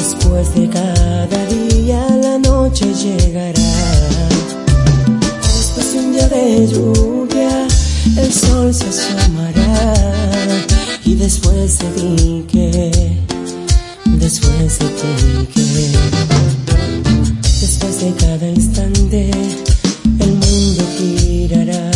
Después de cada día la noche llegará. Después de un día de lluvia el sol se asomará. Y después de ti que, después de ti que, después de cada instante el mundo girará.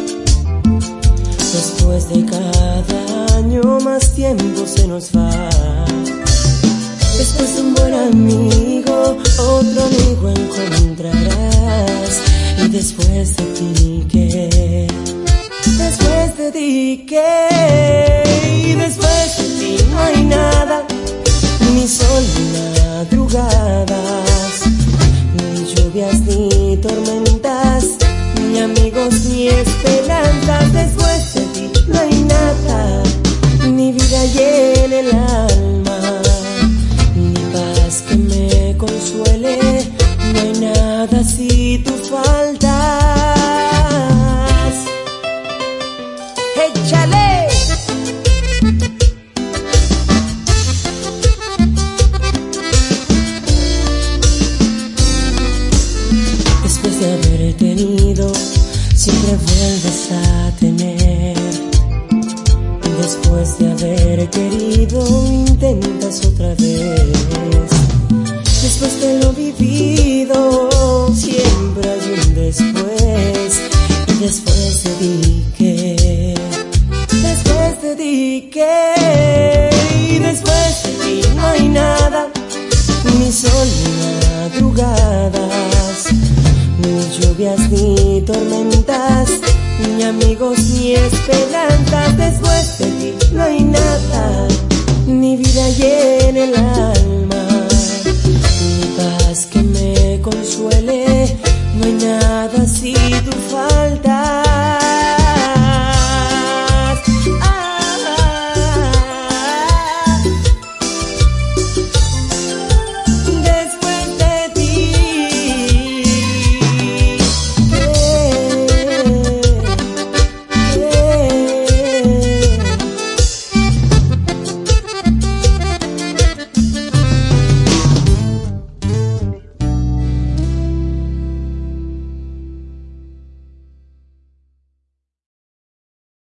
Después de cada año más tiempo se nos va. Después de un buen amigo, otro amigo encontrarás. Y después de ti que, después de ti que, y después de ti no hay nada, ni sol ni madrugadas, ni lluvias ni tormentas, ni amigos ni esperanzas. Después de ti no hay nada, ni vida llena el alma, ni paz que me consuele. No hay nada si tú faltas. ¡Échale! Después de haber tenido, siempre vuelves a tener. Después de haber querido, intentas otra vez. Después de lo vivido, siempre hay un después. Y después de ti que, después de ti que, y después de ti no hay nada, ni sol ni madrugadas, ni lluvias ni tormentas, ni amigos ni esperanzas. Después de ti no hay nada, ni vida llena el alma, ni paz que me consuele. No hay nada si tú faltas.